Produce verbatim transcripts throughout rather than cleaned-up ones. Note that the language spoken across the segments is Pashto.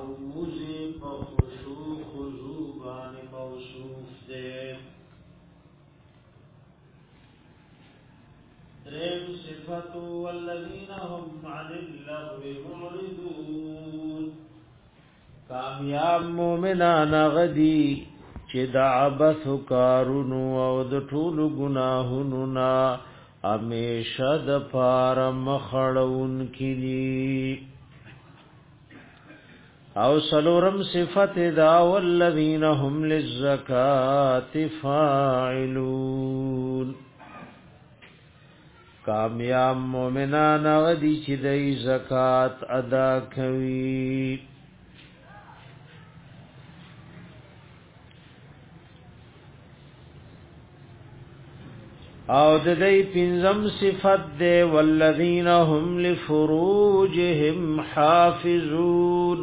موزی پا خشوع خضوبان موصوف دے درم صفت والذین هم عن اللغو معرضون کامیاب مومنان غدی چې د عبث کارونو او د ټول گناهونو نا همیشه د پار مخړون کړي او سلورم صفت دا والذین هم للزکات فاعلون کامیاب مومنان غدی چې د زکات ادا کوي او د دې پنځم صفت ده والذین هم لفروجهم حافظون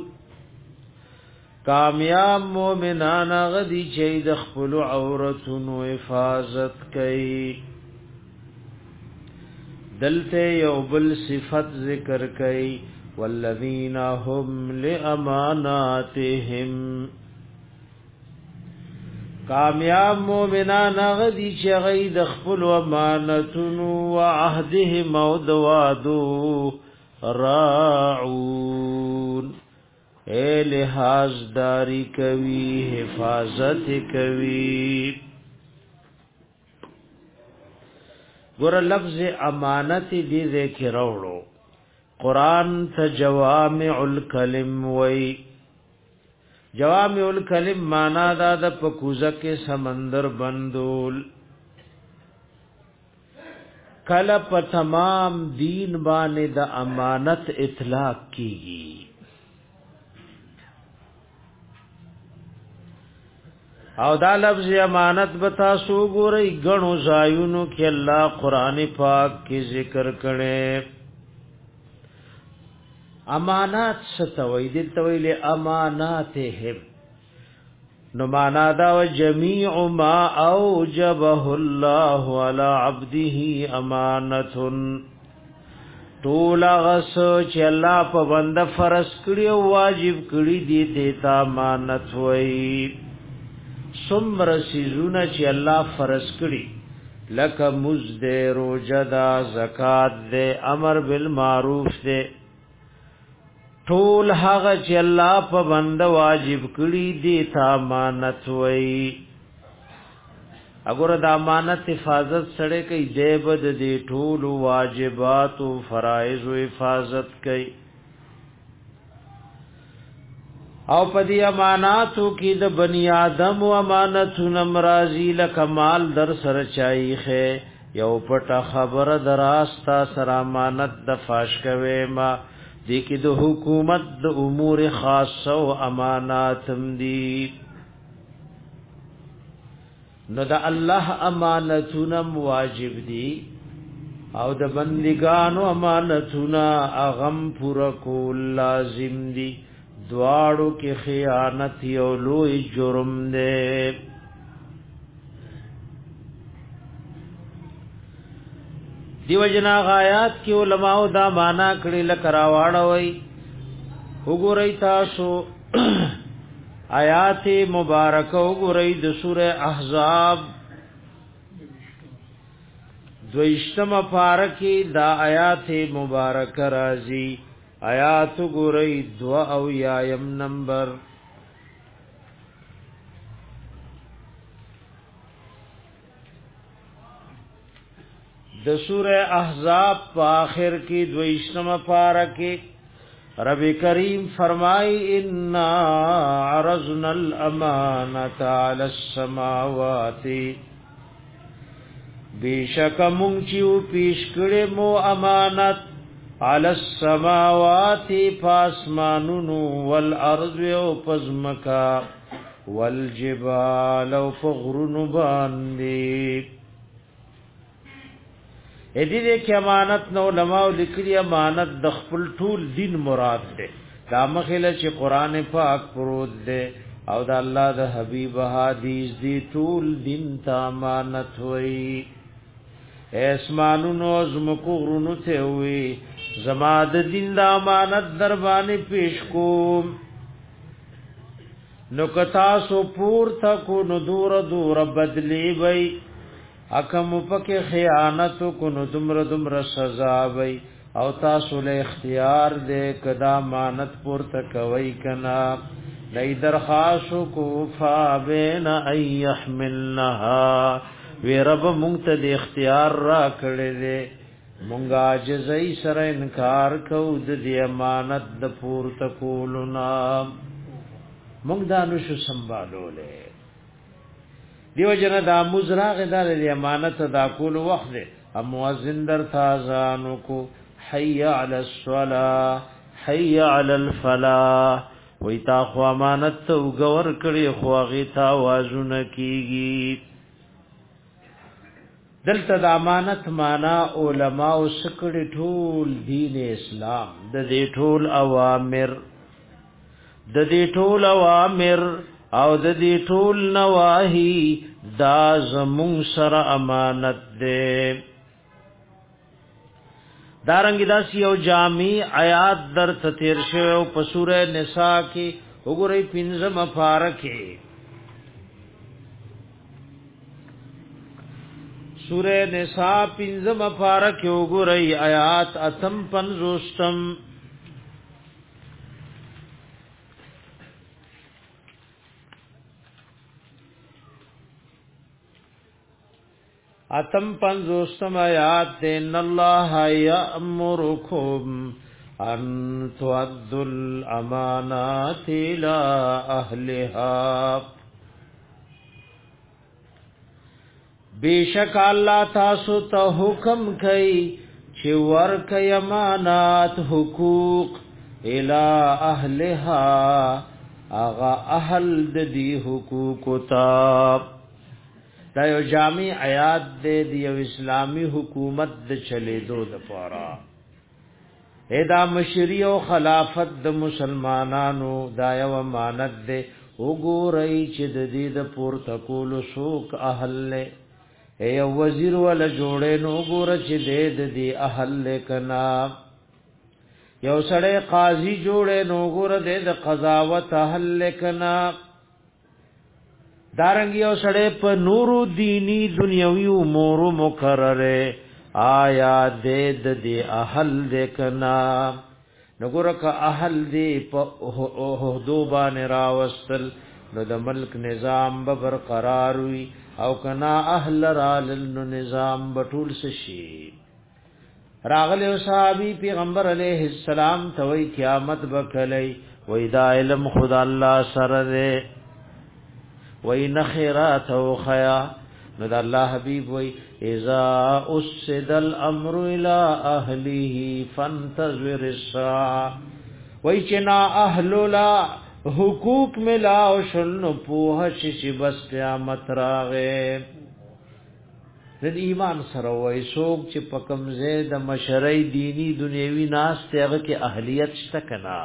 کامیاب مومنان غدی چې د خپل عورتونو حفاظت کوي دلته یو بل صفت ذکر کوي والذین هم لاماناتهم کامیاب مومنان غدی چې غي د خپل امانتونو او عهدهم او دوادو راعون اے لحاظ داری کوي حفاظت کوي ګور لفظ امانت دې ذکر وروړو قران ته جوامع الکلم وای جوامع الکلم معنا دا د پکوزه کې سمندر بندول کله په تمام دین باندې د امانت اطلاق کیږي او دا لفظ امانت بتا سو ګورې غنو زایونو کې الله قران پاک کې ذکر کړي امانات ستوي دل تویل اماناتهم نو معنا دا جميع ما اوجبه الله على عبده امانه طول غس چې الله په بنده فرض کړی او واجب کړی دي ته امانت وای سمر سيزونه چې الله فرض کړی لکه مزد روزه دا زکات دے امر بالمعروف دے ټول هغه چې الله په بنده واجب کړی دي ته امانت وای اګوره د امانت حفاظت سره کوي دیبد دي ټول واجبات او فرایض او حفاظت کوي او په دې اماناتو کې د بنی آدم او امانتونه مرضی لکمال در سره چایخه یو پټه خبره دراستا سره امانت د فاش کوي ما دې کې د حکومت د امور خاصه او امانات هم دي نو د الله امانتونه واجب دي او د بندګانو امانتونه اغم پورا کول لازم دي دواړو کې خیانت یو لوی جرم دی دیو جنا غایات کې علماء دا معنا کړي لکراواړوي وګورئ تاسو آیات مبارکه وګورئ د سوره احزاب دویشتمه پارکی دا آیات مبارکه راځي آیات وګورئ دوا او یایم نمبر د سوره احزاب په اخر کې دویشتمه پارکی رب کریم فرمای ان عرضنا الامانه على السماوات بیشک مونږ چې پیش کړې مو امانت على السماوات پاسمانونو والارض او پزمکا والجبال او فغرن باندې اې دې کې امانت نو علماء لیکلي امانت د خپل ټول دین مراد ده دا مخله چې قران پاک پروت ده او د الله د حبيب حدیث دی ټول دین ته امانت وای اسمانونو زمکو غرونو ته وي زما د دین د امانت در باندې پیش کوم نو کتا سو پور تکو نو دور دور بدلی وی اکم پک خیانت کو نو دمر دمر سزا وی او تاسو له اختیار دې کدا مانت پور تکوي کنا لای درخواست کو فابین ایحملنها وی رب مونږ ته د اختیار را کړې دې مونږه عاجزۍ سره انکار کو د دې امانت د پور تکولنا مونږ دا نو شو سنبالولې دیو جن دا مزراغ دار د امانت دا کول وخت دې مؤذن در تازانو کو حي على الصلاه حي على الفلاح وی تا خو امانت تو غور کړي خو غیتا وازونه کیږي دلته د امانت معنا علما او سکړي ټول دین اسلام د دې ټول اوامر د دې ټول اوامر او د دې ټول نواهی دا زمون سره امانت ده دارنګ داس یو جامع آیات در تیر شو په سوره نساء کې وګورئ پنځم پارکه سوره نساء پنځم پارکه وګورئ آیات اتم پنځوستم اتم پنځوستم آیات ان الله یامرکم ان تؤدوا الامانات الى اهلها بیشک الله تاسو ته حکم کوي چې ورکې امانات حقوق الى اهلها اغا اهل د دې حقوق ته دا یو جامع آیات دې د یو اسلامی حکومت د چلے دو د پاره ادا مشری او خلافت د مسلمانانو دا یو امانت دې وګورئ چې د دې د پورته کول شوق اهل له ای وزیر ول جوړې نو ګور چې دې د دې اهل کنا یو سړی قاضي جوړې نو ګور دې د قضاوت اهل کنا دارنګي او سړې په نورو دینی دنیوي امور مقرره آیا دې د دې اهل دې کنا نګورک اهل دې په هدو باندې راوستل نو د ملک نظام به برقرار وي او کنا اهل رال نظام بټول شي راغله صحابي پیغمبر علیه السلام ته وی قیامت بکلی وی دا علم خدا الله سره ده وی نخیرات او خیا نو دا الله حبیب وی اذا اسد الامر الى اهله فانتظر الساعه وی چنا اهل لا حقوق ملا او شنو پوه شي بس قیامت راغه د ایمان سره وای څوک چې پکم زید مشرعي دینی دنیوي ناس ته هغه کې اهلیت شته کنا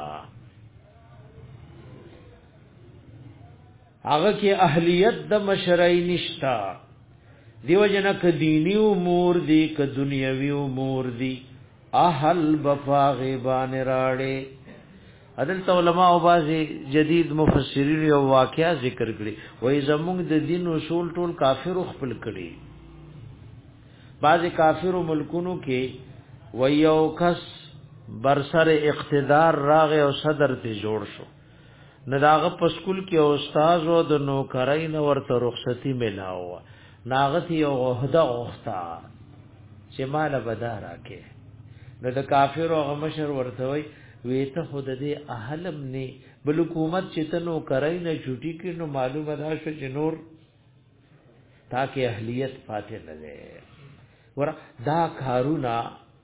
هغه کې اهلیت د مشرعي نشتا دیو جن ک دینی امور دی ک دنیوي امور دی اهل بفاغبان راړي عدل علماء او بازي جدید مفسرین او واقعا ذکر کړي وای زموږ د دین اصول ټول کافر خپل کړي بعض کافر ملکونو کې ویو کس برسر اقتدار راغ او صدر ته جوړ شو نداغه په سکول کې استاد او د نوکرای نو ورته رخصتی ملاو ناغت یو عہده اوختا چې مال بدارا کې نو د کافر او مشر ورته وی ویته خود دې اهلم نه بل حکومت چې تنو کرای نه چټی کې نو معلومه ده چې نور تاکي اهلیت فاتح نه ده ور دا کارونا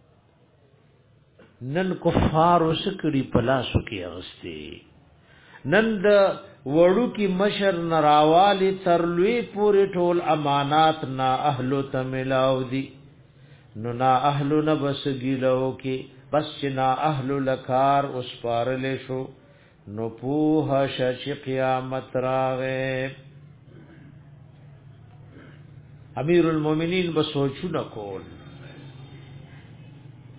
نن کفار وسکړي پلاسو کې اغستی نن د وړو کې مشر نراوالی ترلوی پوری ټول امانات نا اهلو تملاو دی نو نا اهلو نه بس ګیلو کې بس چې نا اهلو لکار اوس پارل شو نو پوها شش قیامت راغه امیر المؤمنین بسوچو نکول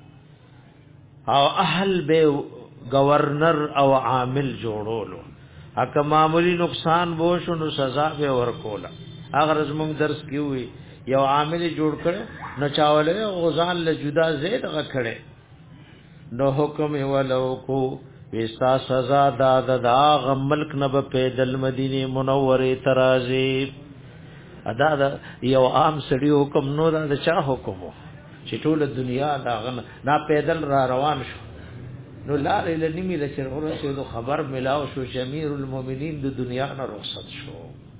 او اهل به گورنر او عامل جوړولو اکه معمولی نقصان بو شو نو سزا به ورکولا اگر زمون درس کیوي یو عامل جوړ کړ نو چاوله غزان له جدا زید غکړي نو حکم ولو کو وستا سزا داد دا غ ملک نب پیدل مدینه منوره ترازی ادا دا یو عام سړی حکم نو دا چا حکم چې ټول دنیا دا غن نا پیدل را روان شو نو لار له نیمه له چرغره شو خبر ملاو شو شمیر المؤمنین د دنیا نه رخصت شو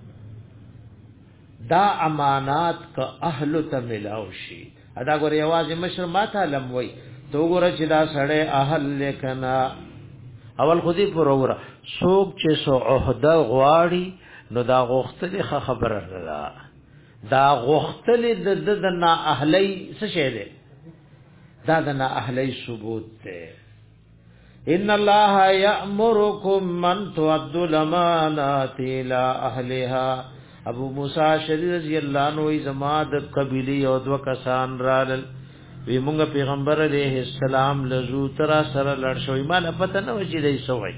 دا امانات کا اهل ته ملاو شي ادا ګور یوازې مشر ماته لم وای تو ګور چې دا سړی اهل لیکنا اول خودی پر وره څوک چې سو عہده غواړي نو دا غختل خبره را دا غختل د د نه اهلی څه شه ده دا د نه اهلی ثبوت ده ان الله یامرکم من تؤدوا الامانات الى اهلها ابو موسی شری رضی الله عنه زما د قبیله او دو کسان رال وی مونږ پیغمبر علیہ السلام لزو ترا سره لړ شوې مال پته نه و چې دای سوې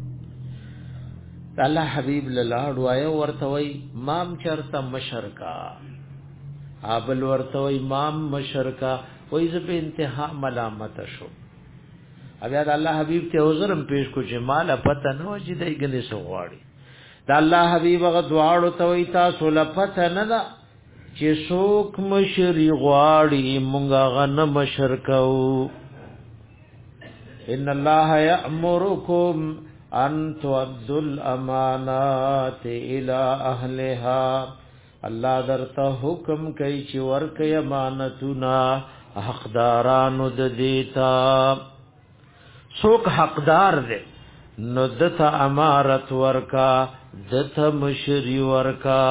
الله حبیب لاله وای ورته وای مام چرته مشرکا ابل ورته وای مام مشرکا وای ز په انتها ملامت شو بیا د الله حبیب ته عذرم پیش کو چې مال پته نه و چې دای ګنې سو غواړي د الله حبیب غ دعاړو ته وای تاسو لپته نه دا چې څوک مشری غواړي مونږه غن مشرکو ان الله یامرکم ان تؤدوا الامانات الى اهلها الله درته حکم کوي چې ورکه امانتونه حقدارانو د دیتا څوک حقدار دی نو دته امارت ورکا دته مشری ورکا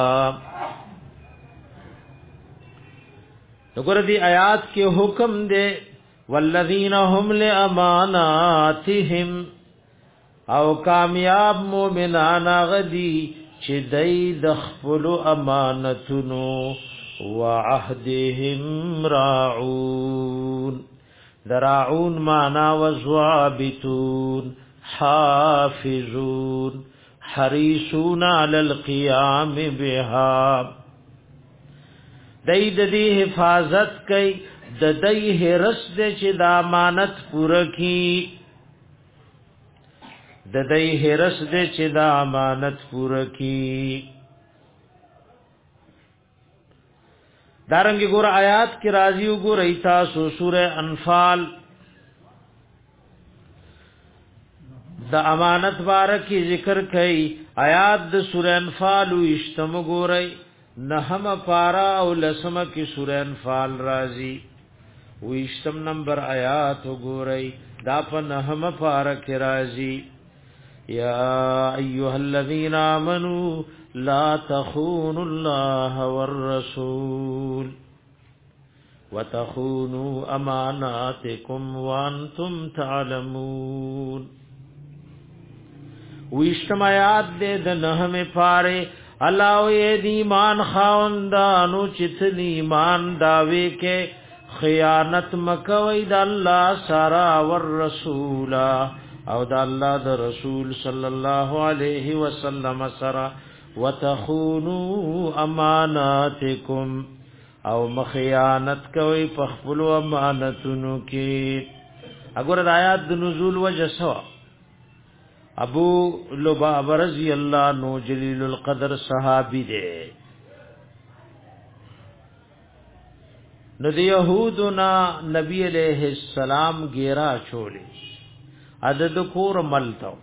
وګوره دی آیات کې حکم دی والذین هم لاماناتهم او کامیاب مومنان غدی چې دای د خپل امانتونو وعهدهم راعون دراعون معنا وضابطون حافظون حریصون علی القیام بها دای د دې حفاظت کوي د دې هرس دې چې د امانت پوره کی د دې هرس دې چې د امانت پوره کی دارنګ ګور آیات کې راځي وګور ایتا سو سوره انفال د امانت بارکی ذکر کړي آیات د سوره انفال وشتم ګورئ نحم پارا او لسم کی سورہ انفال رازی ویشتم نمبر آیات گورئی دا پا نحم پارا کی رازی یا ایوہ الذین آمنوا لا تخونوا اللہ والرسول وتخونوا اماناتکم وانتم تعلمون ویشتم آیات دے دا نحم پارے الله وی دی ایمان خواندانو چې ایمان داوی کې خیانت مکوي د الله سره ور رسول او د الله د رسول صلی الله علیه وسلم سره وتخونوا اماناتکم او مخیانت کوي په خپل امانتونو کې وګوره د آیات د نزول وجه سوا ابو لباب رضی اللہ عنہ جلیل القدر صحابی دے نو دی یہودنا نبی علیہ السلام گیرا چھوڑی عدد کور ملتاو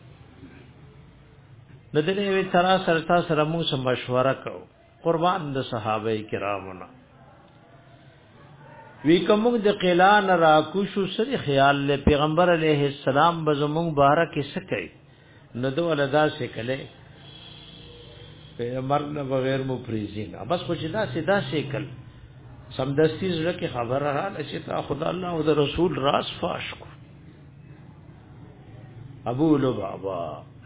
نو دی نوی ترا سرتا سرمو سے مشورہ کو قربان د صحابہ کرامنا وی کوم د قلان را کوشو سری خیال له پیغمبر علیہ السلام بزمون بارک سکے نو دو ولدا سکلے پیغمبر نه بغیر مو پریزین بس خو چې دا سیدا سیکل سمدستی زړه کې خبر را لشي تا خدا الله او د رسول راس فاش کو ابو لبابا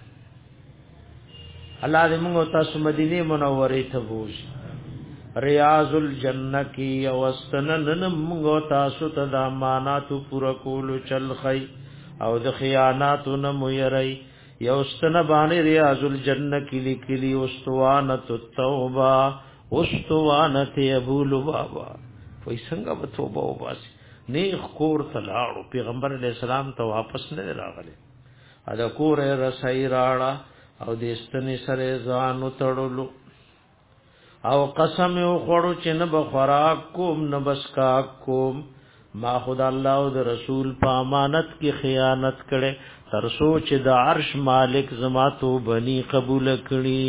الله دې موږ تاسو مدینه منوره ته بوځي ریاض الجنہ کی اوستنن موږ تاسو ته د امانات پوره کول چل خی او د خیانات نه مو یری یوستن باندې ریاض الجنه کلی کلی واستوانت التوبه واستوانت ابو لبابا وای څنګه به توبه وباسي نیخ کور تلاړو پیغمبر علیہ السلام ته واپس نه راغله ادا کور رسای راړه او د استنې سره ځان وتړلو او قسم یو خړو چې نه بخوراک کوم نه بسکا کوم ما خدا الله او د رسول په امانت کې خیانت کړي تر سوچ د عرش مالک زما تو بني قبول کړي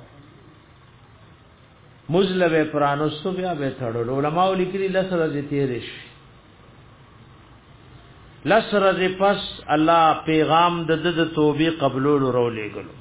مزلب پرانوستو بیا به تړلو علماء لیکلي لسره دې تیرش لسره دې پس الله پیغام د د توبې قبولولو رولې غلو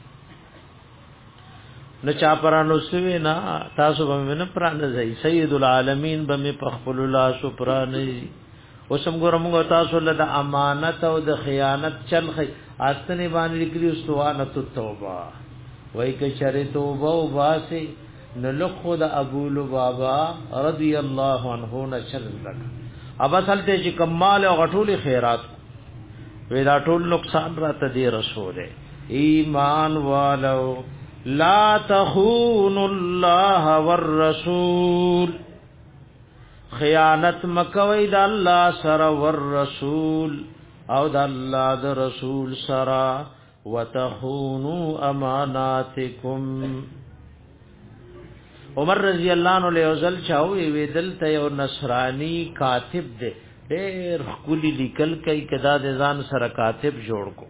نه چا پرانوستو نه تاسو به نه پرانځي سید العالمین به می پخپل الله سپرانځي وسم ګورم تاسو له امانت او د خیانت چل خي اته باندې لیکلي استوانه توبه وای ک شر توبه او باسي نلخو د ابو لبابا رضی الله عنه نشر لك ابا سلته چې کمال او غټول خیرات وی دا ټول نقصان را ته دی رسول ایمان والو لا تخونوا الله والرسول خیانت مکوي د الله سره والرسول او د الله د رسول سره وتخونوا اماناتکم عمر رضی الله عنه له ځل چاوي ویدل ته یو نصرانی کاتب دی ډېر خولي لیکل کوي کدا د ځان سره کاتب جوړ کو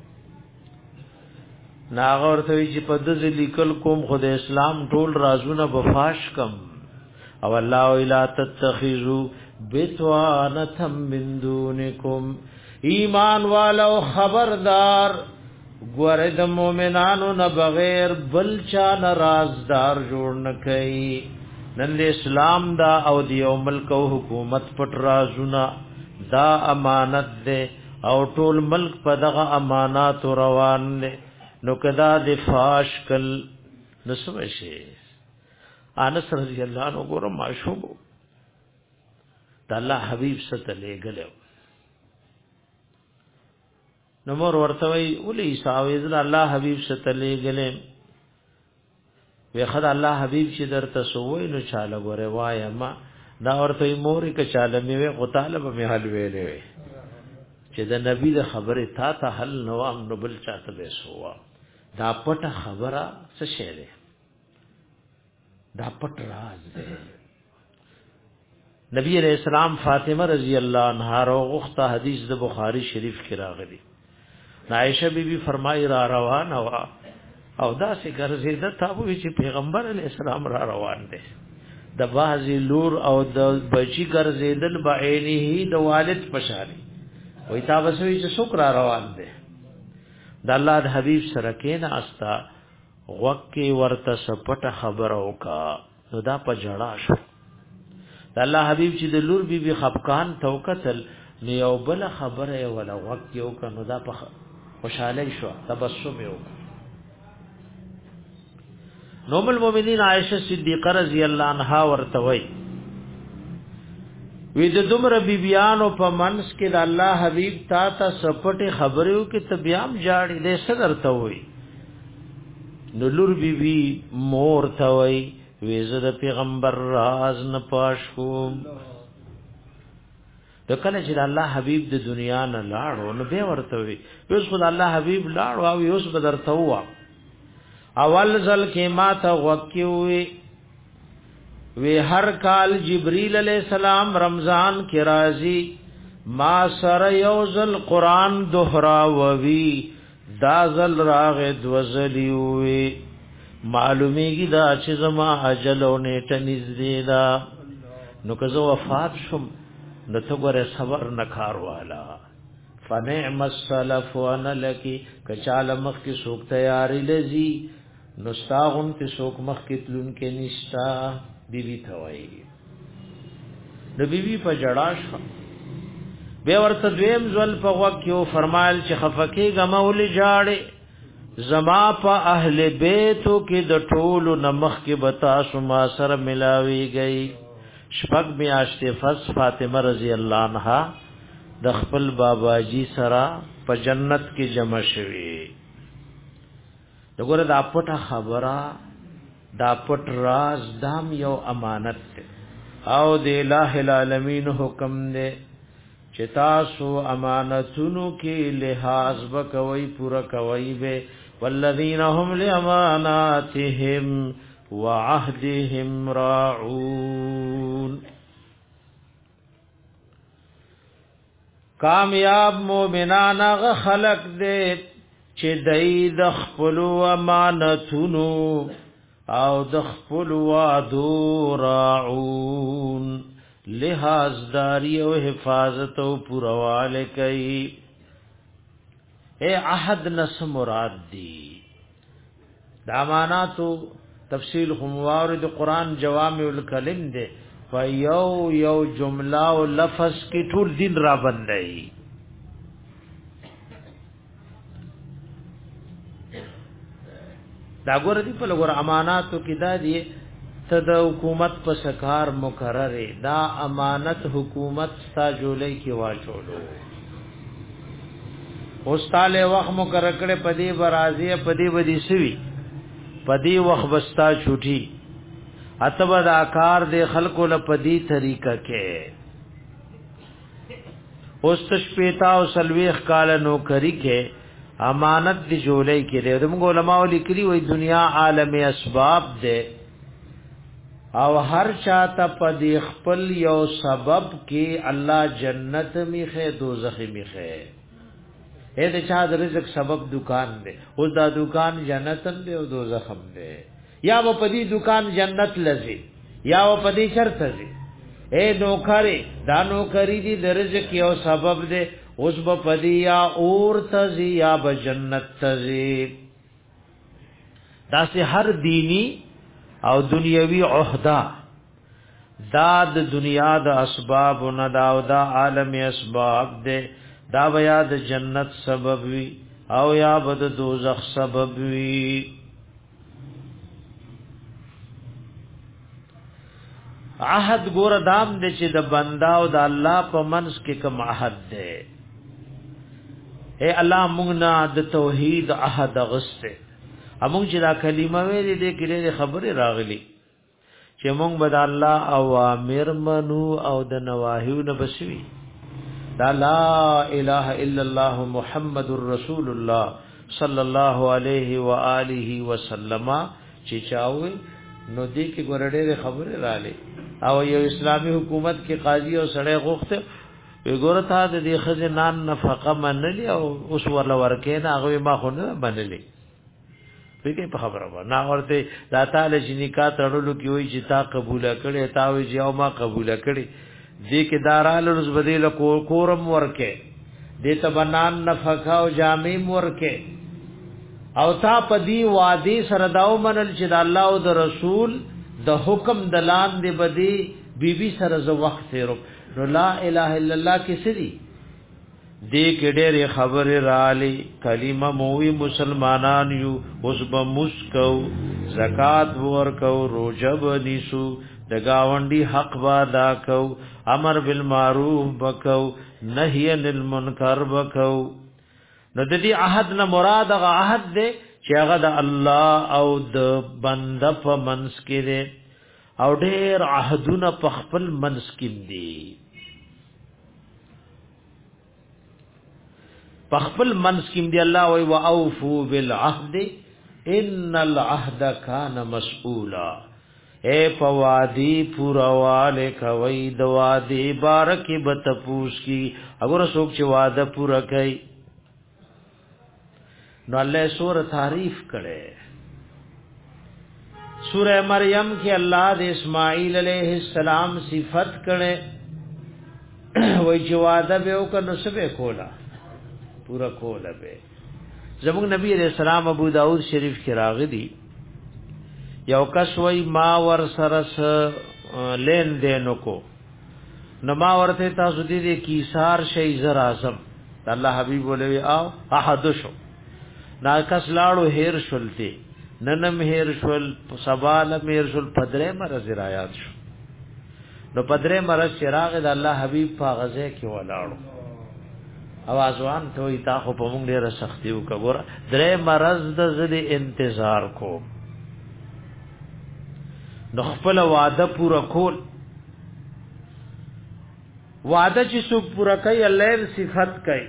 ناغه ورته چې په دز لیکل کوم خو د اسلام ټول رازونه بفاش کم او الله الا تتخذوا بتوانتم من دونکم ایمان والو خبردار ګوره د مؤمنانو نه بغیر بل چا ناراضدار جوړ نه کوي نن د اسلام دا او د یو ملک او حکومت پټ رازونه دا امانت ده او ټول ملک په دغه امانات روان نه نو کدا د فاش کل نسوشه انس رضی الله عنه ګوره معشوق د الله حبیب ستله غلو نو مور ورتوي ولي ساوي ذل الله حبيب ستلې غلې وی خدای الله حبيب چې درته سوې نو چاله غره وای ما دا ورته مور کې چاله مې وي غطالب مې حل ویلې چې د نبی د خبره تا ته حل نو ام نو بل چاته به سوا دا پټه خبره څه شی ده دا پټ راز ده نبی علیہ السلام فاطمه رضی الله عنها روغه حدیث د بخاری شریف کې راغلی عائشہ بی بی فرمای را روان وا او دا سي ګرځیدا تاسو چې پیغمبر علی السلام را روان دي د بازي لور او د بچی ګرځیدل بعینه د والد پشاري وای تاسو چې شکر را روان دي د الله د حبیب سره کې نه استا وکي ورته سپټه خبر اوکا نو دا په جړا شو د الله حبیب چې د لور بی بی خفقان توکتل نو یو بل خبره ولا وکي اوکا نو دا په خوشاله شو تبسم یو نوم المؤمنین عائشہ صدیقہ رضی الله عنها ورتوي وې د دومره بیبيانو په منس کې د الله حبيب تا ته سپټه خبرو کې تبيام جاړي دې صدر ته وي نلور بیبي مور ته وي وې زه د پیغمبر راز نه پاشو د کله چې الله حبيب د دنیا نه لاړو نو به ورته وي اوس خدای الله حبيب لاړو او اوس بدرته هوا اول ځل کې ما ته وکيوي وی هر کال جبريل علیہ السلام رمضان کې راځي ما سره یو ځل قران دوهراوي دا ځل راغې دوزلیوي معلومیږي دا چې زما اجل او نیټه نږدې ده نو که زه وفات شم نو ته ګوره صبر نکار والا فنعم السلف وانا لکی کچاله مخ کی سوک تیاری لذی نستاغن تی سوک مخ کی تلون کے نشتا بی بی توائی نو بی بی پا جڑاش بے ورط دویم زول پا وکیو فرمایل چی خفکی گمولی جاڑے زما پا اہل بیتو کی د ټولو نمخ کی بتاسو ما سر ملاوی گئی شپږ میاشتې فس فاطمه رضی الله عنها د خپل بابا جی سره په جنت کې جمع شوي دغه دا پټه خبره دا پټ راز دام یو امانت ده او د الٰه العالمین حکم ده چې تاسو امانتونو کې لحاظ وکوي پورا کوي به والذین هم لاماناتهم وعهدهم راعون. کامیاب مومنان هغه خلق دې چې دای د خپل امانتونو او د خپل وعدو راعون لحاظ داری او حفاظت او پرواله کوي. اے عہد نس مراد دی دا اماناتو تفصیل هموار د قران جوامع الکلم دے فیو یو جمله او لفظ کی ټول دین را بندای. دا ګور دی په لور اماناتو کې دا دی ته د حکومت په سکار مقرره دا امانت حکومت ستا جولای کې واچولو اوستاله وخت مقرره کړه پدی برازی پدی ودی سوی پدی وخت بستا چھوٹی اتبا دا کار دے خلقو لپدی طریقہ کې اوستش پیتا او سلویخ کال نوکری کې امانت دی جولای کې دے دمو علماء لیکلی وای دنیا عالم اسباب دے او هر چاته پدی خپل یو سبب کې الله جنت میخه دوزخ میخه اې د چا د رزق سبب دکان دی او دا دکان جنت دی او دوزخ هم دی یا و پدی دکان جنت لزی یا و پدی شرط دی اے نوکری دا نوکری دی د رزق یو سبب دی اوس په پدی یا اور تزی یا به جنت تزی دا سه هر دینی او دنیوی عہدہ دا د دنیا د اسباب نه دا او دا عالم اسباب دے دا بیا د جنت سبب وی او یا بد دوزخ سبب وی. عہد ګور دام دے چې د بندا او د الله په منځ کې کوم عہد دے. اے الله موږ نه د توحید عہد غسته امون چې دا کلمه ویلې دې کې خبره راغلی چې مونږ به د الله اوامر منو او د نواهیو نه بسوي دا لا اله الا الله محمد رسول الله صلی الله علیه و آله وسلم چې چاوي نو دې کې ګورډې خبره رااله او یو اسلامی حکومت کې قاضي او سړی غوښته وګورتا د دې خزنان نفقه منلی او اوس ورل ورکې نه هغه ما خو نه منلی فکر په خبره و نه ورته دا تعالی چې نکاح تړلو کې وای چې تا قبول کړي تا وی چې او ما قبول کړي دې کې دارال رز بدیل کورم ورکه دې ته بنان نفقه او جامع ورکه او تا پدی وادي سره داو منل چې د الله او د رسول د حکم دلان دې بدی بیبي سره زو وخت تیرو نو لا اله الا الله کې سړي دې کې ډېر خبره راالي کلمه موي مسلمانان یو اوس به مسکو زکات ورکو روزه بنیسو د گاونډي حق ادا کو امر بالمعروف وکاو نهي عن المنکر وکاو. نو د دې عهد نه مراد هغه عهد دی چې هغه د الله او د بنده په منځ کې دی او ډېر عهدونه په خپل منځ کې دي پخپل منس کیم دی الله وی واوفو بالعهد ان العهد کان مسئولا. اے پوادی پورواله کوي د وادي بارکی بتپوس کی اگر څوک چې وعده پورا کوي نو الله سور تعریف کړي. سورہ مریم کې الله د اسماعیل علیہ السلام صفت کړي وای چې وعده به وکړو سبه کولا پورا کوله به. زموږ نبی علیہ السلام ابو داود شریف کې راغلی یو کس وای ما ور سره لین دین کو نو ما ورته تاسو دې کی سار شي زر اعظم الله حبیب ولوي او احد شو نا کس لاړو هیر شولته ننم هیر شول سبال میر شول پدره مرز رایات شو نو پدره مرز چراغ د الله حبیب په غزه کې ولاړو اوازوان ته وي تا خو په مونږ ډېر سختي وکړه درې مرز د زدي انتظار کو نو خپل وعده پورا کول وعده چې څوک پورا کوي الله صفات کوي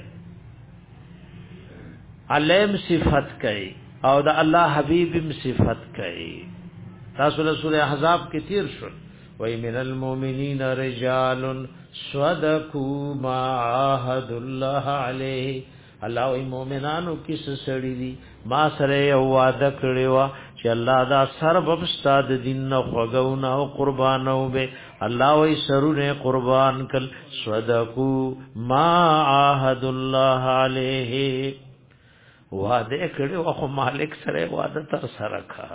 علم صفات کوي او د الله حبيب صفات کوي تاسو له سوره احزاب کې تیر شو وای من المؤمنین رجال صدقوا ما عاهد الله علیه الله ای مؤمنانو کیس سړی دي ما سره وعده کړی و چې الله دا سرب استاد دین نو خوګو نو قربانو به الله وی سرونه قربان کل صدقوا ما عاهد الله علیه وعده کړي او مالک سره وعده تر سره کا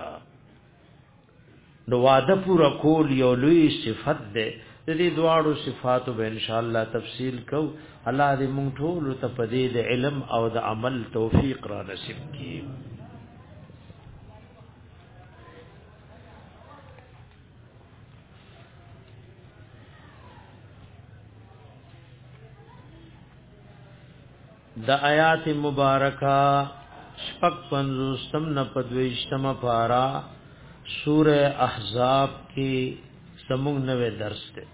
نو وعده پورا کول یو لوی صفت ده د دې دواړو صفاتو به ان شاء الله تفصیل کو الله دې مونږ ټول ته په دې د علم او د عمل توفیق را نصیب کړي د آیات مبارکه شپږ پنځوستم نه پدويشتمه پارا سوره احزاب کې سمون نوې درس ده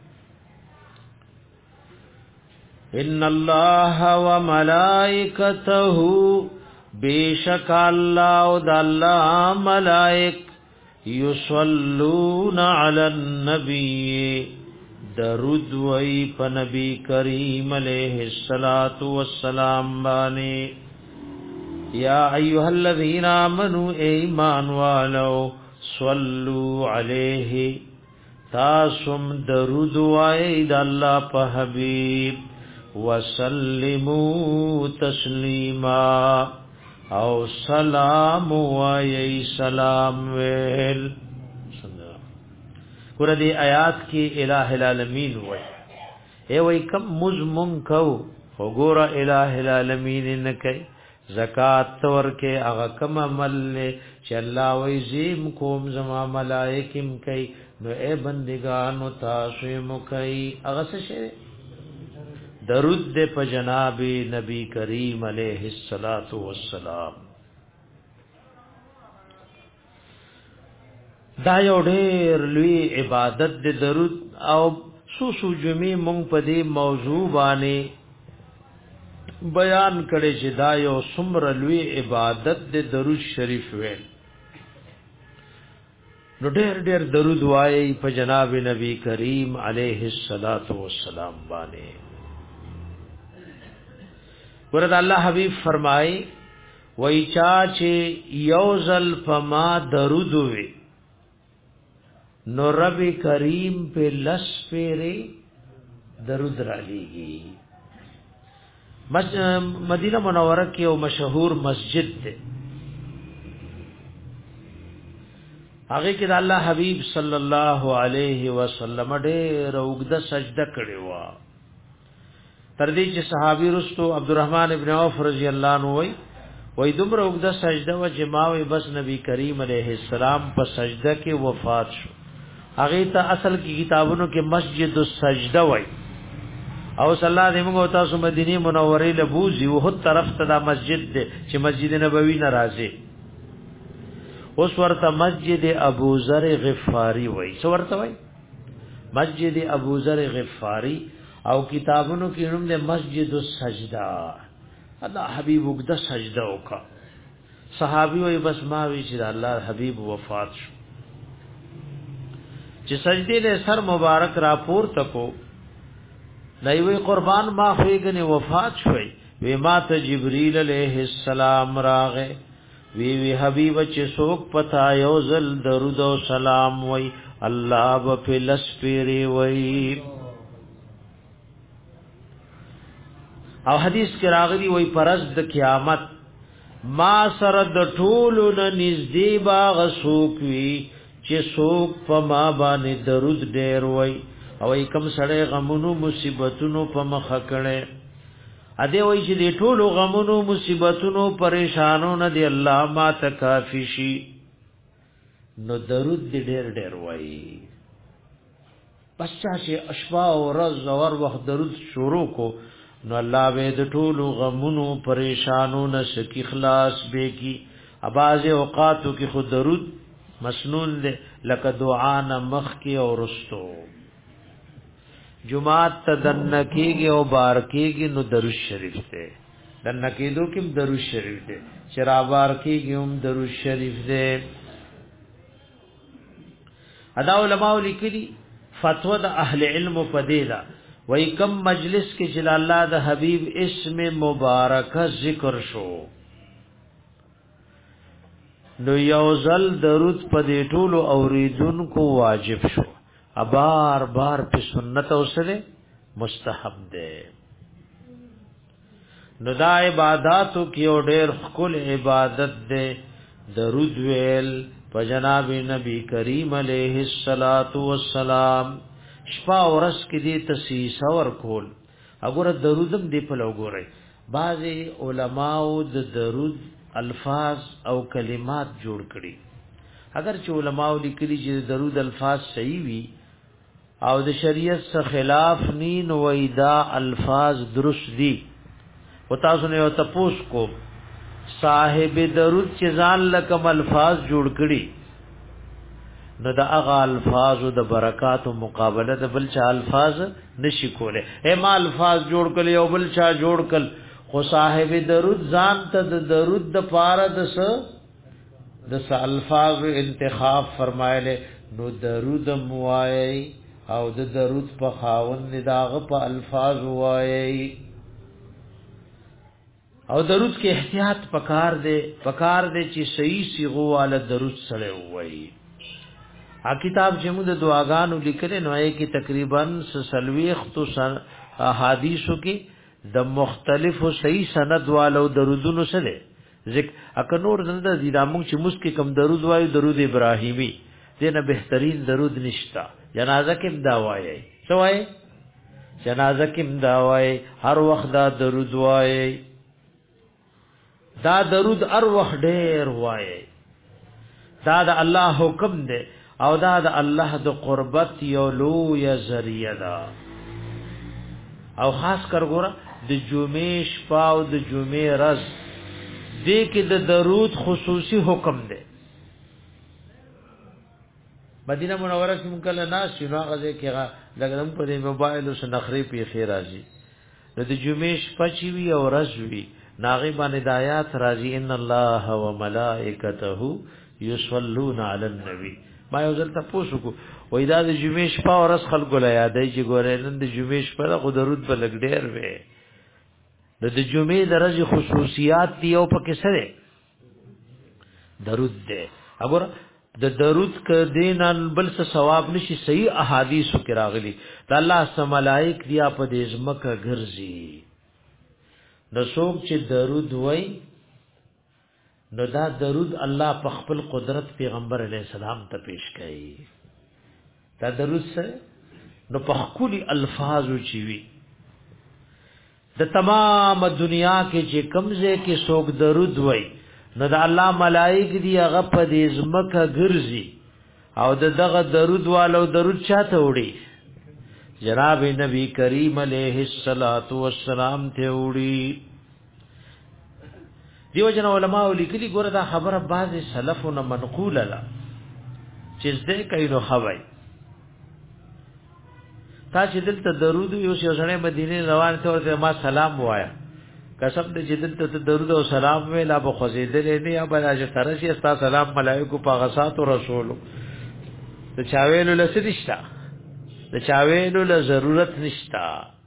ان الله وملائکته بیشک الله او د الله ملائک یصلون علی النبی درود وی په نبی کریم علیہ الصلات والسلام باندې یا ایها الذین آمنوا ایمان والو صلوا علیه تاسم درود وای د الله په حبیب وسلموا تسلیما او سلام وای سلام ویل ګور دې آیات کې الہ العالمین وای ای وای کم مزمن کو وګور الہ العالمین نه کوي زکات ورکه هغه کم عمل چې الله وای زم کوم زما ملائکم کوي نو اے بندگانو تاسو مو کوي هغه څه شه درود دې په جناب نبی کریم علیه الصلاۃ والسلام دا یو ډېر لوی عبادت د درود او سو سو جمعې مونږ په دې موضوع باندې بیان کړي چې دا یو څومره لوی عبادت د درود شریف ویل نو ډېر ډېر درود وایي په جناب نبی کریم علیه الصلاۃ والسلام باندې ورته الله حبیب فرمای وای چا چې یوزل فما درود وی نو رب کریم په لس پیره درود را لېږي مدینه منوره کې یو مشهور مسجد ده هغه کې د الله حبیب صلی الله علیه وسلم ډېر اوږده سجده کړې و تر دې چې صحابي رستو عبدالرحمن ابن عوف رضی الله عنه وای وای دومره اوږده سجده و چې ماوي بس نبی کریم علیه السلام په سجده کې وفات شو هغه ته اصل کې کتابونو کې مسجد السجده وای او صلی الله علیه و تاسو مدینه منوره له بوزي وه طرف ته دا مسجد ده چې مسجد نبوي ناراضي اوس ورته مسجد ابو ذر غفاری وای څو ورته وای مسجد ابو ذر غفاری او کتابونو کې نوم ده مسجد السجده الله حبیب وګد سجده وکا صحابي وای بس ما وی چې الله حبیب وفات شو چې سجدې له سر مبارک را پورته کو دایوي قربان ما خوېګنه وفات شوي وی ما ته جبريل عليه السلام راغه وی وی حبيب چې څوک پتا یو زل درود او سلام وی الله په لس پیری وی او حدیث کې راغلی وی پرز د قیامت ما سره د ټولو نه نږدې باغ سوک وی چې څوک په ما باندې درود ډېر وای او کوم سړی غمونو مصیبتونو په مخ کړي ا دې وای چې دې ټولو غمونو مصیبتونو پریشانو نه دی الله ما تکافی شي نو درود دې ډېر ډېر وای بس چې اشفاء او رز اور وخت درود شروع کو نو الله به د ټولو غمونو پریشانو نشکی خلاص به کی اباز اوقاتو کی خود درود مسنون دے لکه دعا نه مخ کی او رستو جمعات تدنکیږي او بار کیږي نو درود شریف ته دنکیدو کیم درود شریف ته شرابار کیږي هم درود شریف ته ادا علماء لیکلي فتوا د اهل علم پدیدا وای کم مجلس کې چې الله د حبیب اسم مبارک ذکر شو نو یوزل درود په دې ټولو اوریدونکو واجب شو بار بار په سنت او سره مستحب ده نو دا عبادتو کې او ډېر خپل عبادت ده درود ویل په جناب نبی کریم علیه الصلاۃ والسلام شپه ورس کې دې تسیس اور کول وګوره درودم دی په لوګوري بعضی علماو د درود الفاظ او کلمات جوړ کړي اگر چې علماو لیکلي چې درود الفاظ صحیح وي او د شریعت څخه خلاف نین وېدا الفاظ درست دي او تاسو نه تاسو کو صاحب درود چې ځان لکم الفاظ جوړ کړي نو دا هغه الفاظ او د برکات او مقابله د بل چا الفاظ نشي کوله اے ما الفاظ جوړ کړي او بل چا جوړ کړي خو صاحب درود ځان ته د درود د پاره د س د س الفاظ انتخاب فرمایله نو درود موای او د درود په خاوند داغه په الفاظ وای او درود کې احتیاط پکار دی پکار دی چې صحیح صيغو والا درود سره وای ا کتاب چې موږ د دعاګانو لیکل نو یې کې تقریبا سلويخ تو احادیثو کې د مختلفو صحیح سند والو درودونو سره ذکر اکنور زنده دي رامو چې مسکی کم درود وایو درود ابراهیمی دینه بهترین درود نشتا جنازه کې دا وایي سوای جنازه کې دا وایي هر وخت دا درود وایي دا درود هر وخت ډېر وایي دا د الله حکم دی او دا د الله د قربت یو لوی ذریعہ ده او خاص کر ګوره د جمعې شپه او د جمعې ورځ دې کې د درود خصوصي حکم دی مدینه منوره کې مونږ کله ناس شنو غزه کې لګم په موبایل او سنخري په خیر راځي د جمعې شپه چې وی او ورځ وی ناغي باندې د آیات راځي ان الله وملائکته یصلون علی النبی ما یو ځل تاسو کو وای دا د جمعې شپه او ورځ خلکو لا یادای چې ګورې نن د جمعې شپه د درود په لګ ډېر وې د جمعې درجه خصوصیات دی او په کې سره درود دی وګوره د درود ک دینن بل څه ثواب نشي صحیح احادیث کې راغلي د الله سم ملائک دی په دې ځمکه ګرځي نو څوک چې درود وای نو دا درود الله په خپل قدرت پیغمبر علیه السلام ته پیش کړي دا درود سره نو په خولي الفاظو چی وی د تمام دنیا کې چې کمزه کې څوک درود وای نو د الله ملائک دی هغه په دې ځمکه ګرځي او د دغه درود والو درود چاته وړي جناب نبی کریم علیہ الصلات والسلام ته وړي دیو جن علماء لیکلي ګوره دا خبره بعض سلفونه منقوله لا چې دې کینو خوای تا چې دلته درود یو څو ځړې مدینه روان ته ورته ما سلام وایا قسم دې چې دلته درود او سلام ویلا به خوځیدل نه یا بل اجر شي استا سلام ملائکه په غسات او رسول ته چاویلو لسدشتا د چاویلو له ضرورت نشتا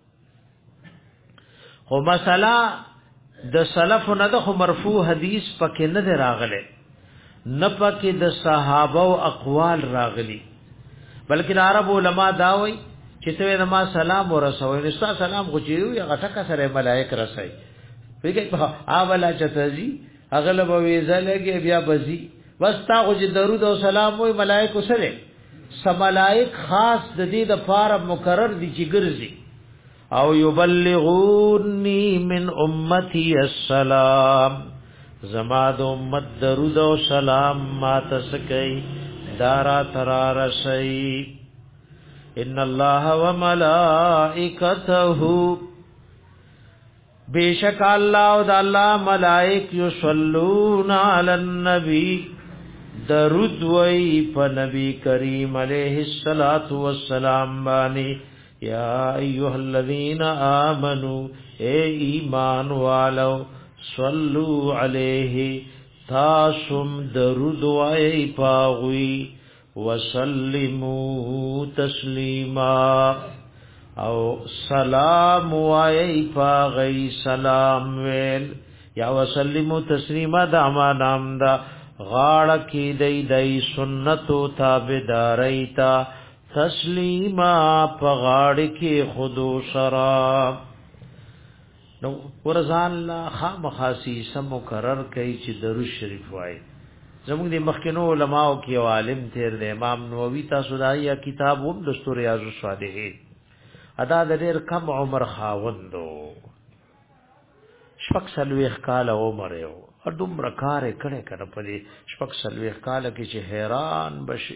خو مساله د سلف نه د مرفوع حدیث پکې نه راغله نه پکې د صحابه او اقوال راغلي بلکې عرب علما دا وایي چې ته ما سلام ورسوي نو سلام خو چې یو غټه سره ملائک رسي فکر په اوله چتزي اغلب ویزلګي بیا بزي واستا خو چې درود او سلام وي ملائک سره سملائک خاص د دې د فار مقرر دي چې ګرځي او یبلغونی من امتی السلام زما د امت درود او سلام ما تسکی دارا ترار شی ان الله وملائکته بیشک الله او د الله ملائک یصلون علی النبی درود وی په نبی کریم علیہ الصلات والسلام باندې یا ایها الذین آمنو اے ایمان والو صلو علیہ تاسم درود وی پاوی وسلمو تسلیما او سلام وی پاغی سلام ویل یا وسلمو تسلیما دا اما نام دا غاړه کې دی دی سنتو تابعداري تا تسلیما په غاړه کې خودو شرا نو ورزان لا خامخاسي سم مقرر کوي چې درود شریف وای زموږ د مخکینو علماو کې عالم تیر د امام نووي تاسو دایا کتاب هم دستور ریاض الصالحین ادا د ډېر کم عمر خاوندو شپږ سلويخ کال عمر یو اډم رکارې کړه کړه په دې شپږ سلويخ کال کې چې حیران بشي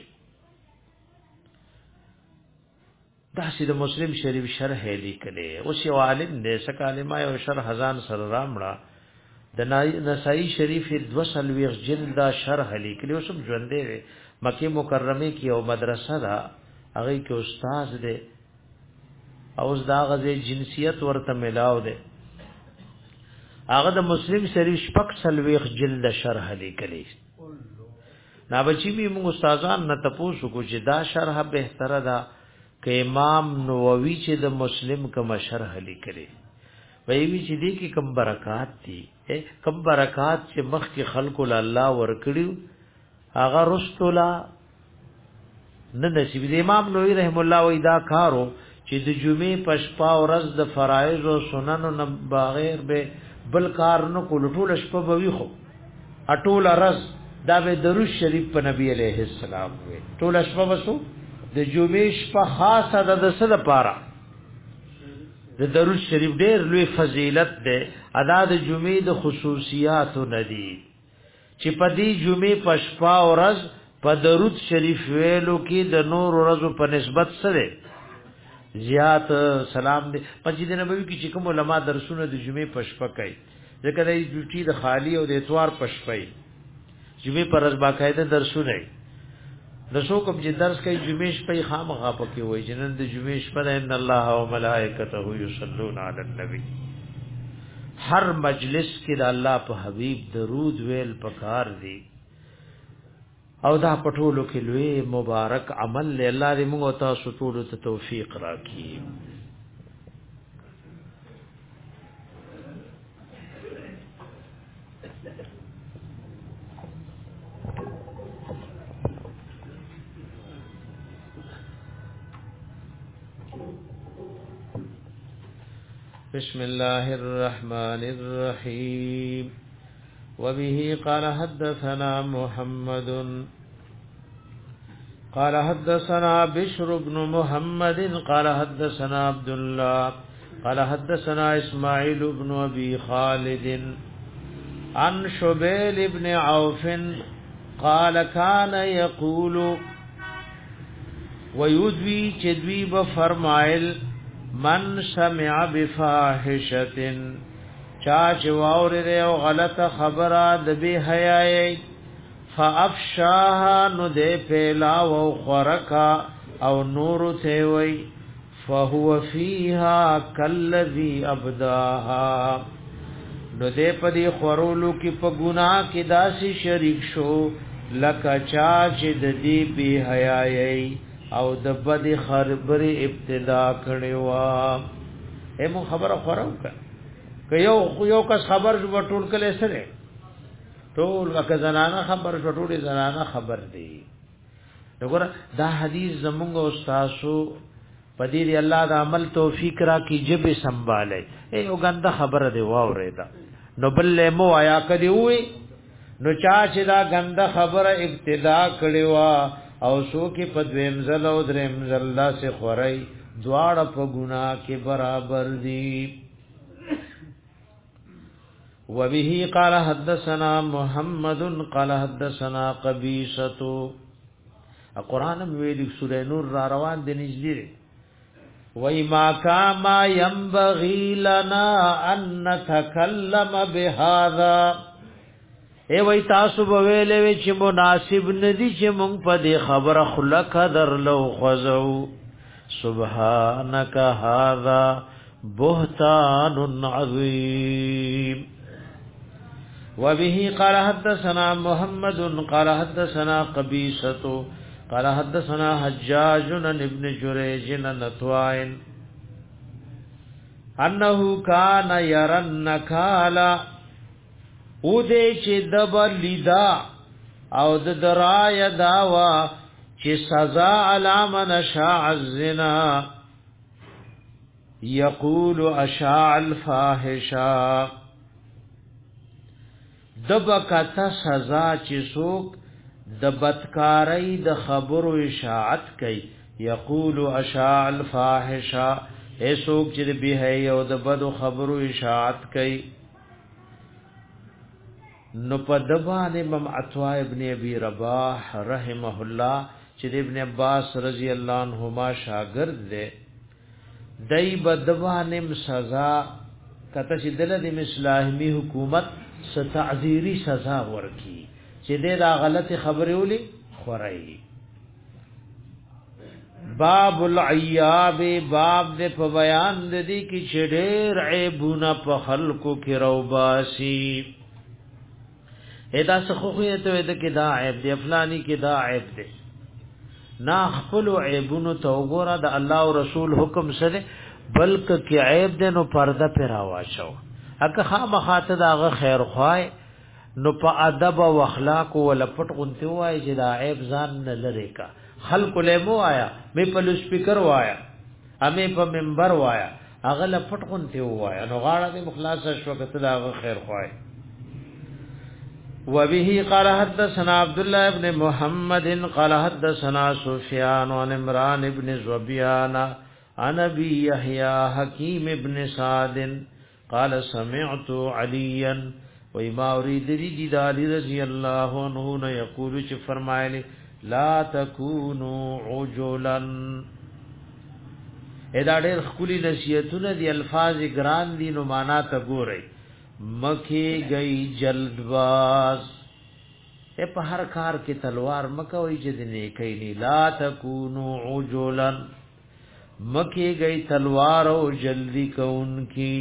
دا چې د مسلم شریف شرح لیکلې اوس یو عالم دې سکالما یو شرح هزار سره رامړه د نسائی شریف دو سلويخ جلد شرح لیکلې اوس هم ژوندې وي مکه مکرمه کې یو مدرسه ده هغه کې استاد دې او اوس دا غزه جنسیت ورته ملاو ده هغه د مسلم شریف شپږ سلويخ جلد شرح لیکلې نا بچی می موږ استادان نه تاسو کو چې دا شرح به تر دا ک امام نووي چې د مسلم کوم شرح لیکلې وی وی چې دې کې کم برکات دي کم برکات چې مخ کې خلق الله ورکړي هغه رسولا نه نصیب دي امام نووي رحم الله وی دا کارو چې د جمعې پشپا ورځ د فرایض او سنن نه بغیر به بل کار نو کول ټول شپه بوي خو اټول رز دا به درود شریف په نبی عليه السلام وي ټول شپه وسو د جمعې شپه خاصه د سد پاره د درود شریف ډېر لوی فضیلت ده ادا د جمعې د خصوصیات ندي چې په دې جمعې په شپه او رز په درود شریف ویلو کې د نور ورځو په نسبت سره زیات سلام دې مسجد نبوي کې چې کوم علما درسونه د جمعې پښپا کوي ځکه د ډیوټي د خالی او د اتوار پښپای جمعې پر ورځ باقاعده درسونه د شو کوم چې درس کوي جمعې شپې خامخا پکې وای جنن د جمعې شپه ان الله او ملائکته یصلون علی النبی هر مجلس کې د الله په حبیب درود ویل پکار دی او دا پټولو کې لوی مبارک عمل له الله دې موږ تاسو ټول ته توفیق راکړي بسم الله الرحمن الرحيم وبه قال حدثنا محمد قال حدثنا بشر بن محمد قال حدثنا عبد الله قال حدثنا اسماعيل بن ابي خالد عن شبيل بن عوف قال كان يقول ويدوي چدوي بفرمائل من سمع بفاحشه چاچ واورره او غلط خبره د به حیاي فافشاها نو ده پهلا او خرکا او نور ته وي فهو فيها كالذي ابداها نو ده پدی خورولو کی په ګناه کې داسي شریک شو لکه چاچ د دې به حیاي او د بد خبره ابتدا کړو هم خبره خورو کا که یو یو کس خبر جو ټول کله سره ټول که زنانه خبر ټول زنانه خبر دی وګوره دا حدیث زمونږ استادو پدې دی الله دا عمل توفیق را کی جبه سنباله ای یو غنده خبره دی واورېدا نو بل مو آیا کدی وی نو چا چې دا غنده خبره ابتدا کړي وا او سو کې پدویم زل او دریم زل سے خورای دواړه په ګناه کې برابر دي وبه قال حدثنا محمد قال حدثنا قبيصه القران ویل سوره نور را روان دي نږدې وَإِمَا كَامَا يَنْبَغِي لَنَا أَن نَتَكَلَّمَ بِهَذَا اے وای تاسو به ویلې چې مناسب ندي چې مونږ په دې خبره خلق درلو خذو سبحانك هذا بهتان عظيم. وبه قال حدثنا محمد قال حدثنا قبيصة قال حدثنا حجاج بن ابن جريج نتوائن انه كان يرى النكالا او دې چې دب لیدا او د درای داوا چې سزا علام نشاء الزنا یقول اشاع الفاحشا دب کته سزا چې څوک د بدکارۍ د خبرو اشاعت کوي یقول اشاع الفاحشا اے څوک چې به او د بدو خبرو اشاعت کوي نو په دبان امام عطا ابن ابي رباح رحمه الله چې ابن عباس رضی الله عنهما شاگرد دی دای بدوانم سزا کته چې دله د اسلامي حکومت ستعذيري سزا ورکی چې دا غلط خبره ولي خورای. باب العیاب باب د په بیان د دې کې چې ډېر عیبونه په خلقو کې روباسي ادا سخوخه ته د کې دا عیب دی فلانی کې دا عیب دی نا خپل عیبونو ته وګوره د الله او رسول حکم سره بلکې کې عیب دی نو پرده پر راوښو اګه خامخاته داغه خیر خوای نو په ادب او اخلاق او لپټ غونته وای چې دا عیب ځان نه لری کا خلق له مو آیا مې په سپیکر وایا امې په منبر وایا اغه لپټ غونته وای نو غاړه دې مخلاص شو کته داغه خیر خوای. وبه قال حدثنا عبد الله بن محمد قال حدثنا سفيان عن عمران بن زبيان عن ابي يحيى حكيم بن سعد قال سمعت عليا وما اريد رضي علي رضي الله عنه يقول چې فرمایلی لا تكونوا عجلا ادا ډېر خولي نصیحتونه دي الفاظ ګران دي نو معنا ته ګورئ مکی گئی جلدباز اے په هر کار کې تلوار مکوي چې دنه کوي لا تکونو عجلا مکی گئی تلوار او جلدی کون کی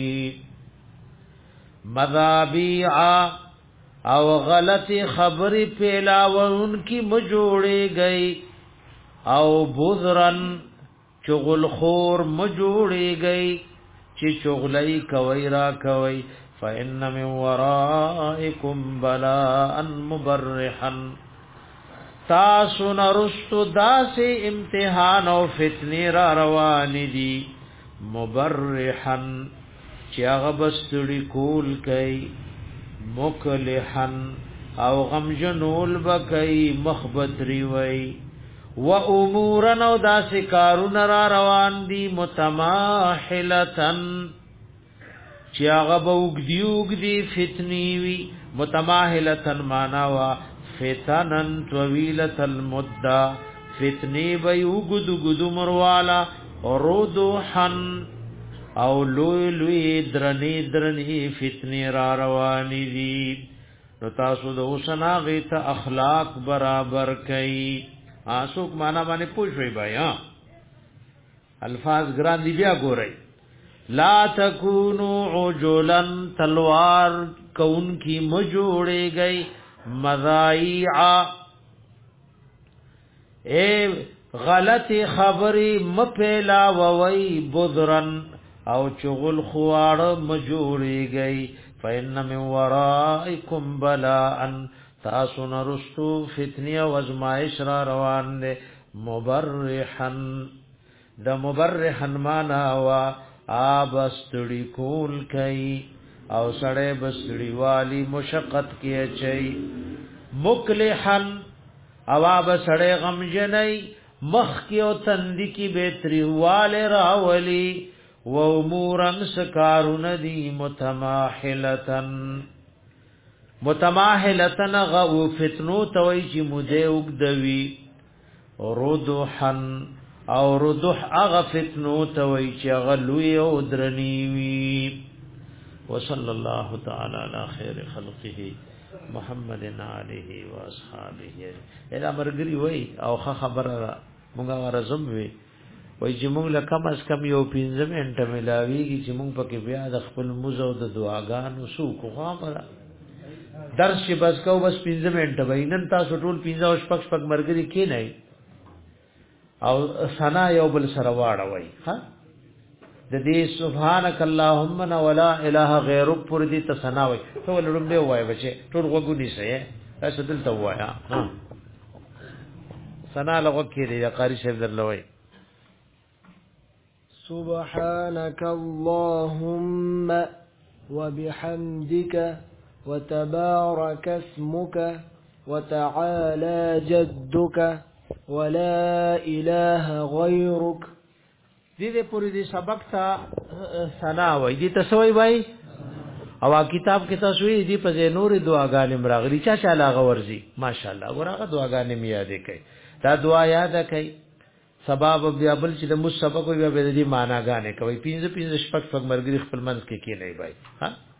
مذابیع او غلط خبری پیلاون کی مجوڑے گئی او بذرن چغل خور مجوڑے گئی چې چغلئی کوي را کوي فإن من ورائكم بلاء مبرحا تاسو نرستو داسې امتحان او فتنې را روان دي مبرحا چې هغه بستړي کول کوي مکلحا او غمجنول بکای مخبت ریوي و امورن او داسې کارونه را روان دي متماحلتن چې هغه به وګدي وګدي فتنی وی متماحلتن معنا وا فتنن طويله المدة فتنی به وګد وګد مروالا رودحن او لوی لوی درنی درنی فتنی را رواني دي نو تاسو د اوسنا غیت اخلاق برابر کئ اسوک معنا باندې پوښوي بیا الفاظ ګران دي بیا ګورئ لا تکونو عجلا تلوار کون کی مجوڑے گئی مذائعا اے غلط خبری مپیلا ووی بذرن او چغل خوار مجوڑے گئی فإن من ورائکم بلاء تاسو نرستو فتنی و ازمائش را روان دے مبرحن دا مبرحن مانا وا آب استڑی کول کئی او سڑے بستڑی والی مشقت کی اچھئی مکلحن او آب سڑے غمجنئی مخ کی او تندی کی بیتری والے راولی و امورن سکارون دی متماحلتن متماحلتن غو فتنو توی چی مدے اگدوی رودحن او ردح اغه فتنو ته وی چې غلوی او درنیوی. وصلی الله تعالی علی خیر خلقه محمد علیه و اصحابہ. اې امرګری وای او خبره مونږه ورزم وی وای چې مونږ له کم از کم یو پنځه منټه ملاویږي چې مونږ پکې بیا د خپل موزو د دعاګانو سو کو خبره درس چې بس کو بس پنځه منټه وینن تاسو ټول پنځه او شپږ شپږ مرګري کې نه او ثنا یو بل سره واړه وای ها د دې سبحانك اللهم ولا اله غیرک پر دې تسنا وای ته ولړم به وای بچي ټول وګونی سه تاسو دلته وایا ها ثنا لغو کې دې قاری شیخ درلوي. سبحانك اللهم وبحمدك وتبارك اسمك وتعالى جدك ولا اله غيرك. دې دې پوری دې سبق تا ثنا وای دې تسوي وای او کتاب کې تاسو دې په نور دعاګانې مراغلي چا چا لاغه ورزي ماشاءالله ورغه دعاګانې مې یادې کړي دا دعا یاد کړئ سبب بیا بل چې د مو سبق وي بیا دې معناګانې کوي پینځه پینځه شپږ شپږ مرګري خپل منځ کې کې نه وای ها